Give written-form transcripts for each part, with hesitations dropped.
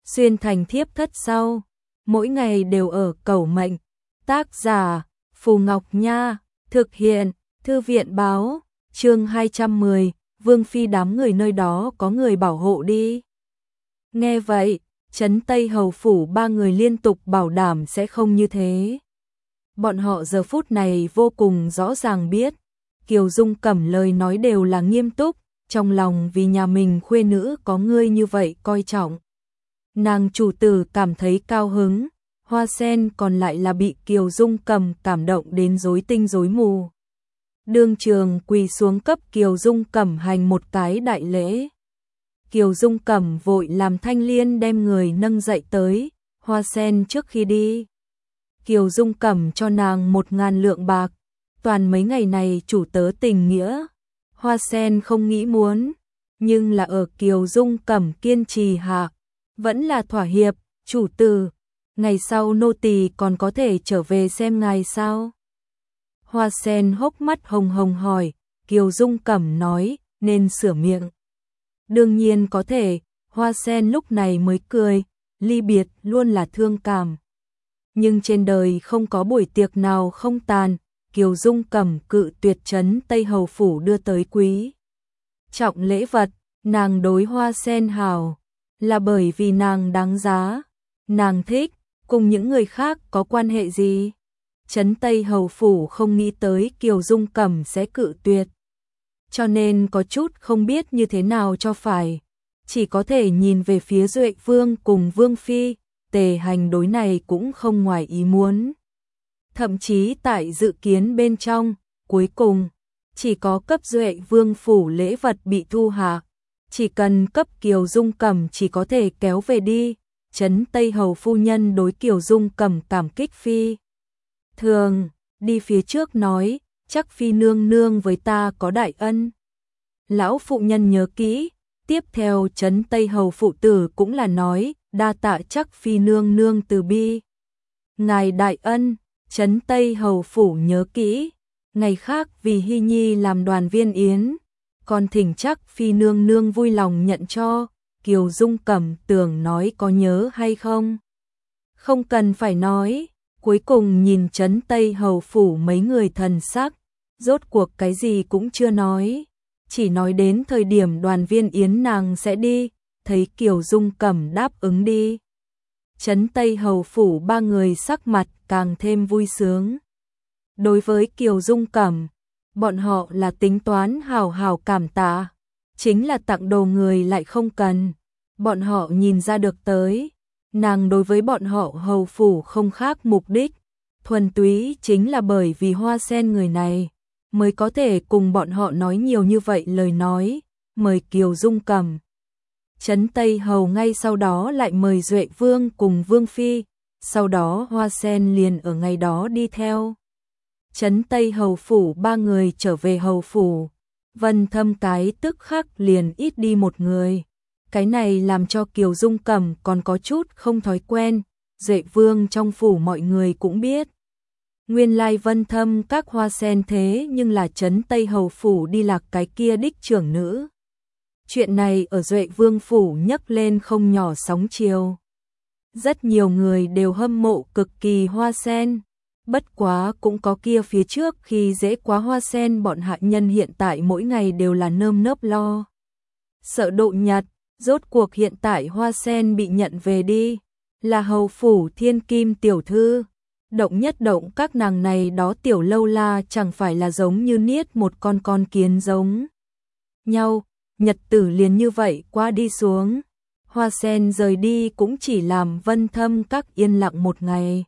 xuyên thành thiếp thất sau, mỗi ngày đều ở cầu mệnh. Tác giả Phù Ngọc Nha, thực hiện Thư viện Báo, chương 210, Vương Phi đám người nơi đó có người bảo hộ đi. Nghe vậy, Trấn Tây Hầu Phủ ba người liên tục bảo đảm sẽ không như thế. Bọn họ giờ phút này vô cùng rõ ràng biết, Kiều Dung Cẩm lời nói đều là nghiêm túc, trong lòng vì nhà mình khuê nữ có người như vậy coi trọng. Nàng chủ tử cảm thấy cao hứng, Hoa Sen còn lại là bị Kiều Dung Cẩm cảm động đến rối tinh rối mù. Đương trường quỳ xuống cấp Kiều Dung Cẩm hành một cái đại lễ. Kiều Dung Cẩm vội làm Thanh Liên đem người nâng dậy tới, Hoa Sen trước khi đi. Kiều Dung Cẩm cho nàng 1000 lượng bạc, toàn mấy ngày này chủ tớ tình nghĩa. Hoa Sen không nghĩ muốn, nhưng là ở Kiều Dung Cẩm kiên trì hạ, vẫn là thỏa hiệp, chủ tử, ngày sau nô tỳ còn có thể trở về xem ngài sao? Hoa Sen hốc mắt hồng hồng hỏi, Kiều Dung Cẩm nói, nên sửa miệng. Đương nhiên có thể, Hoa Sen lúc này mới cười, ly biệt luôn là thương cảm. Nhưng trên đời không có buổi tiệc nào không tàn, Kiều Dung Cẩm cự tuyệt Trấn Tây Hầu Phủ đưa tới quý trọng lễ vật, nàng đối Hoa Sen hảo, là bởi vì nàng đáng giá, nàng thích, cùng những người khác có quan hệ gì. Trấn Tây Hầu Phủ không nghĩ tới Kiều Dung Cẩm sẽ cự tuyệt, cho nên có chút không biết như thế nào cho phải, chỉ có thể nhìn về phía Duệ Vương cùng Vương Phi, Tề Hành đối này cũng không ngoài ý muốn. Thậm chí tại dự kiến bên trong, cuối cùng, chỉ có cấp Duệ Vương Phủ lễ vật bị thu hạ, chỉ cần cấp Kiều Dung Cẩm chỉ có thể kéo về đi. Trấn Tây Hầu phu nhân đối Kiều Dung Cẩm cảm kích phi thường, đi phía trước nói, chắc Phi nương nương với ta có đại ân. Lão phụ nhân nhớ kỹ, tiếp theo Trấn Tây Hầu phụ tử cũng là nói, đa tạ chắc Phi nương nương từ bi. Ngài đại ân, Trấn Tây Hầu phủ nhớ kỹ, ngày khác vì Hy Nhi làm đoàn viên yến, còn thỉnh chắc Phi nương nương vui lòng nhận cho. Kiều Dung Cẩm tưởng nói có nhớ hay không? Không cần phải nói, cuối cùng nhìn Trấn Tây Hầu phủ mấy người thần sắc, rốt cuộc cái gì cũng chưa nói, chỉ nói đến thời điểm đoàn viên yến nàng sẽ đi, thấy Kiều Dung Cẩm đáp ứng đi. Trấn Tây Hầu phủ ba người sắc mặt càng thêm vui sướng. Đối với Kiều Dung Cẩm, bọn họ là tính toán hào hào cảm tạ, chính là tặng đồ người lại không cần. Bọn họ nhìn ra được tới, nàng đối với bọn họ hầu phủ không khác mục đích, thuần túy chính là bởi vì Hoa Sen người này, mới có thể cùng bọn họ nói nhiều như vậy lời nói, mời Kiều Dung Cẩm. Trấn Tây Hầu ngay sau đó lại mời Duệ Vương cùng Vương Phi, sau đó Hoa Sen liền ở ngày đó đi theo. Trấn Tây Hầu phủ ba người trở về hầu phủ, Vân Thâm cái tức khắc liền ít đi một người. Cái này làm cho Kiều Dung Cẩm còn có chút không thói quen, Duệ Vương trong phủ mọi người cũng biết. Nguyên lai Vân Thâm các Hoa Sen thế nhưng là Trấn Tây Hầu phủ đi lạc cái kia đích trưởng nữ. Chuyện này ở Duệ Vương phủ nhấc lên không nhỏ sóng chiều. Rất nhiều người đều hâm mộ cực kỳ Hoa Sen, bất quá cũng có kia phía trước khi dễ quá Hoa Sen bọn hạ nhân hiện tại mỗi ngày đều là nơm nớp lo sợ độ nhật. Rốt cuộc hiện tại Hoa Sen bị nhận về đi, là hầu phủ thiên kim tiểu thư. Động nhất động các nàng này đó tiểu lâu la chẳng phải là giống như niết một con kiến giống nhau, nhật tử liền như vậy qua đi xuống. Hoa Sen rời đi cũng chỉ làm Vân Thâm các yên lặng một ngày.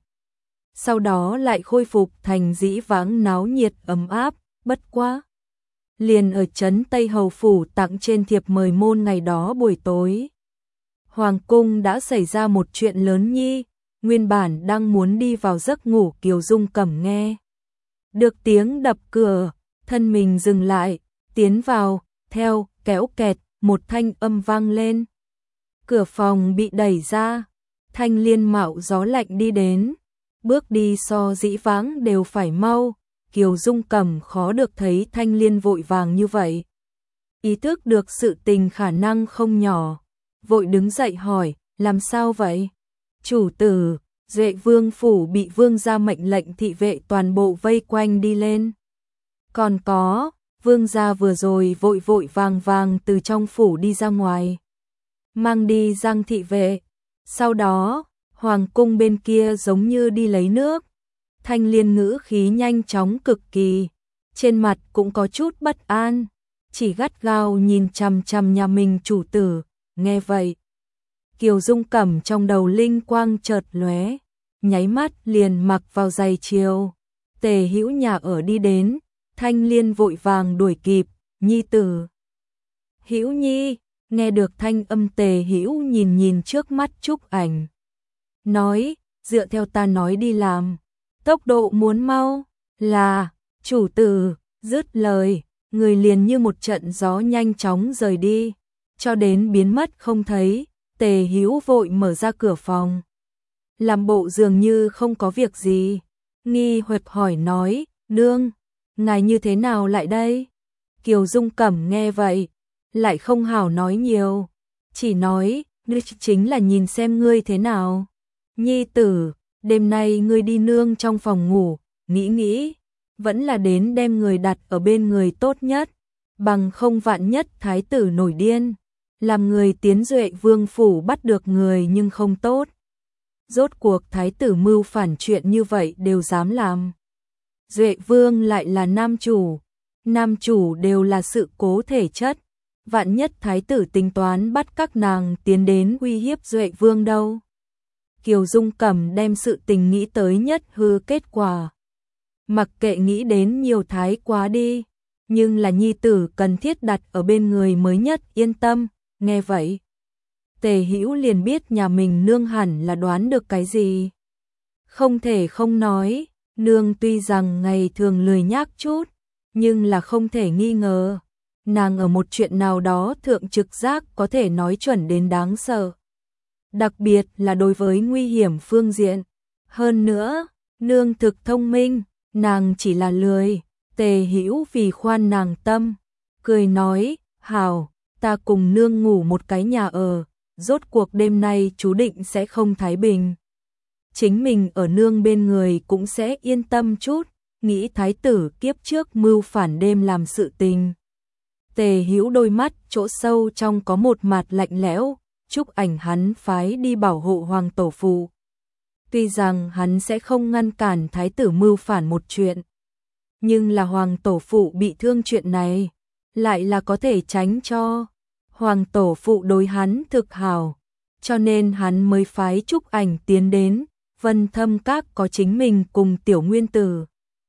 Sau đó lại khôi phục thành dĩ vãng náo nhiệt ấm áp, bất quá. Liền ở Trấn Tây Hầu phủ tặng trên thiệp mời môn ngày đó buổi tối. Hoàng cung đã xảy ra một chuyện lớn nhi, nguyên bản đang muốn đi vào giấc ngủ Kiều Dung Cẩm nghe. Được tiếng đập cửa, thân mình dừng lại, tiến vào, theo, kéo kẹt, một thanh âm vang lên. Cửa phòng bị đẩy ra, Thanh Liên mạo gió lạnh đi đến, bước đi so dĩ vãng đều phải mau. Kiều Dung Cẩm khó được thấy Thanh Liên vội vàng như vậy. Ý thức được sự tình khả năng không nhỏ, vội đứng dậy hỏi, Làm sao vậy? Chủ tử, Duệ Vương phủ bị vương gia mệnh lệnh thị vệ toàn bộ vây quanh đi lên. Còn có, vương gia vừa rồi vội vội vàng vàng từ trong phủ đi ra ngoài, mang đi Giang thị vệ. Sau đó, hoàng cung bên kia giống như đi lấy nước. Thanh Liên ngữ khí nhanh chóng cực kỳ, trên mặt cũng có chút bất an, chỉ gắt gao nhìn chằm chằm nhà mình chủ tử. Nghe vậy, Kiều Dung Cẩm trong đầu linh quang chợt lóe, nháy mắt liền mặc vào giày chiều. Tề Hữu nhà ở đi đến, Thanh Liên vội vàng đuổi kịp, nhi tử. Hữu Nhi, nghe được thanh âm Tề Hữu nhìn nhìn trước mắt Trúc Ảnh. Nói, dựa theo ta nói đi làm, tốc độ muốn mau, là, chủ tử, dứt lời, người liền như một trận gió nhanh chóng rời đi, cho đến biến mất không thấy. Tề Hữu vội mở ra cửa phòng, làm bộ dường như không có việc gì, nghi hoặc hỏi nói, nương, ngài như thế nào lại đây? Kiều Dung Cẩm nghe vậy, lại không hảo nói nhiều, chỉ nói, chính là nhìn xem ngươi thế nào. Nhi tử, đêm nay ngươi đi nương trong phòng ngủ, nghĩ, vẫn là đến đem người đặt ở bên người tốt nhất, bằng không vạn nhất thái tử nổi điên, làm người tiến Duệ Vương phủ bắt được người nhưng không tốt. Rốt cuộc thái tử mưu phản chuyện như vậy đều dám làm. Duệ Vương lại là nam chủ đều là sự cố thể chất, vạn nhất thái tử tính toán bắt các nàng tiến đến uy hiếp Duệ Vương đâu. Kiều Dung Cẩm đem sự tình nghĩ tới nhất hư kết quả. Mặc kệ nghĩ đến nhiều thái quá đi, nhưng là nhi tử cần thiết đặt ở bên người mới nhất yên tâm. Nghe vậy, Tề Hữu liền biết nhà mình nương hẳn là đoán được cái gì. Không thể không nói, nương tuy rằng ngày thường lười nhác chút, nhưng là không thể nghi ngờ, nàng ở một chuyện nào đó thượng trực giác có thể nói chuẩn đến đáng sợ. Đặc biệt là đối với nguy hiểm phương diện. Hơn nữa, nương thực thông minh, nàng chỉ là lười. Tề Hữu vì khoan nàng tâm, cười nói, hảo, ta cùng nương ngủ một cái nhà ở, rốt cuộc đêm nay chú định sẽ không thái bình. Chính mình ở nương bên người cũng sẽ yên tâm chút, nghĩ thái tử kiếp trước mưu phản đêm làm sự tình. Tề Hữu đôi mắt chỗ sâu trong có một mặt lạnh lẽo, Trúc Ảnh hắn phái đi bảo hộ hoàng tổ phụ. Tuy rằng hắn sẽ không ngăn cản thái tử mưu phản một chuyện, nhưng là hoàng tổ phụ bị thương chuyện này, lại là có thể tránh cho. Hoàng tổ phụ đối hắn thực hảo, cho nên hắn mới phái Trúc Ảnh tiến đến. Vân Thâm Các có chính mình cùng Tiểu Nguyên Tử,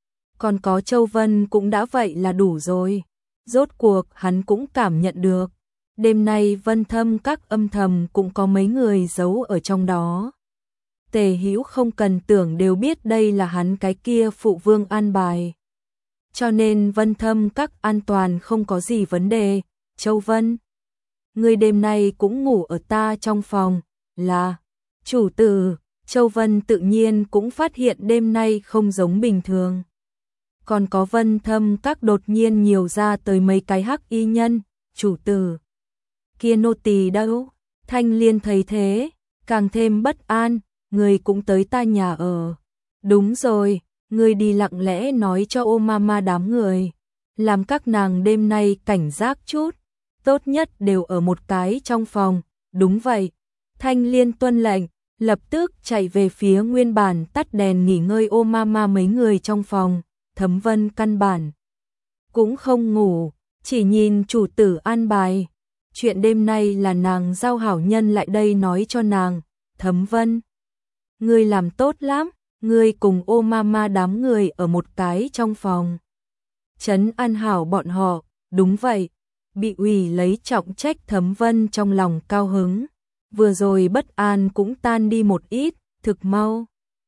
còn có Châu Vân cũng đã vậy là đủ rồi. Rốt cuộc hắn cũng cảm nhận được, đêm nay Vân Thâm Các âm thầm cũng có mấy người giấu ở trong đó. Tề Hữu không cần tưởng đều biết đây là hắn cái kia phụ vương an bài. Cho nên Vân Thâm Các an toàn không có gì vấn đề. Châu Vân, người đêm nay cũng ngủ ở ta trong phòng, là chủ tử. Châu Vân tự nhiên cũng phát hiện đêm nay không giống bình thường. Còn có Vân Thâm Các đột nhiên nhiều ra tới mấy cái hắc y nhân, chủ tử. Kia nô tỳ đâu? Thanh Liên thấy thế, càng thêm bất an, người cũng tới ta nhà ở. Đúng rồi, người đi lặng lẽ nói cho ô mama đám người, làm các nàng đêm nay cảnh giác chút, tốt nhất đều ở một cái trong phòng. Đúng vậy, Thanh Liên tuân lệnh, lập tức chạy về phía nguyên bản tắt đèn nghỉ ngơi ô mama mấy người trong phòng. Thấm Vân căn bản cũng không ngủ, chỉ nhìn chủ tử an bài. Chuyện đêm nay là nàng giao hảo nhân lại đây nói cho nàng. Thấm Vân, ngươi làm tốt lắm, ngươi cùng ô mama đám người ở một cái trong phòng. Trấn an hảo bọn họ. Đúng vậy, bị ủy lấy trọng trách Thấm Vân trong lòng cao hứng. Vừa rồi bất an cũng tan đi một ít, thực mau.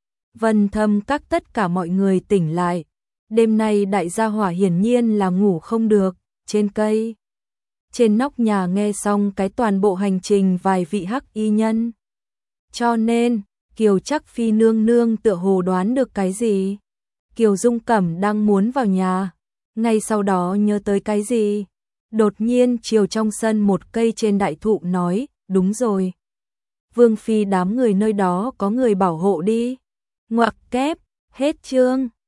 Vân Thâm Các tất cả mọi người tỉnh lại. Đêm nay đại gia hỏa hiển nhiên là ngủ không được, trên cây. Trên nóc nhà nghe xong cái toàn bộ hành trình vài vị hắc y nhân. Cho nên, Kiều Trắc Phi nương nương tựa hồ đoán được cái gì. Kiều Dung Cẩm đang muốn vào nhà, ngay sau đó nhớ tới cái gì. Đột nhiên chiều trong sân một cây trên đại thụ nói, đúng rồi. Vương phi đám người nơi đó có người bảo hộ đi. Ngoặc kép, hết chương.